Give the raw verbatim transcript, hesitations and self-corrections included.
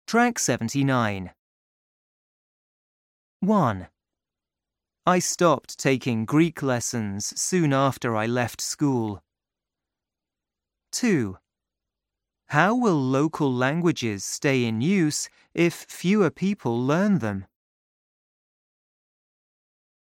Track seventy-nine. one. I stopped taking Greek lessons soon after I left school. two. How will local languages stay in use if fewer people learn them?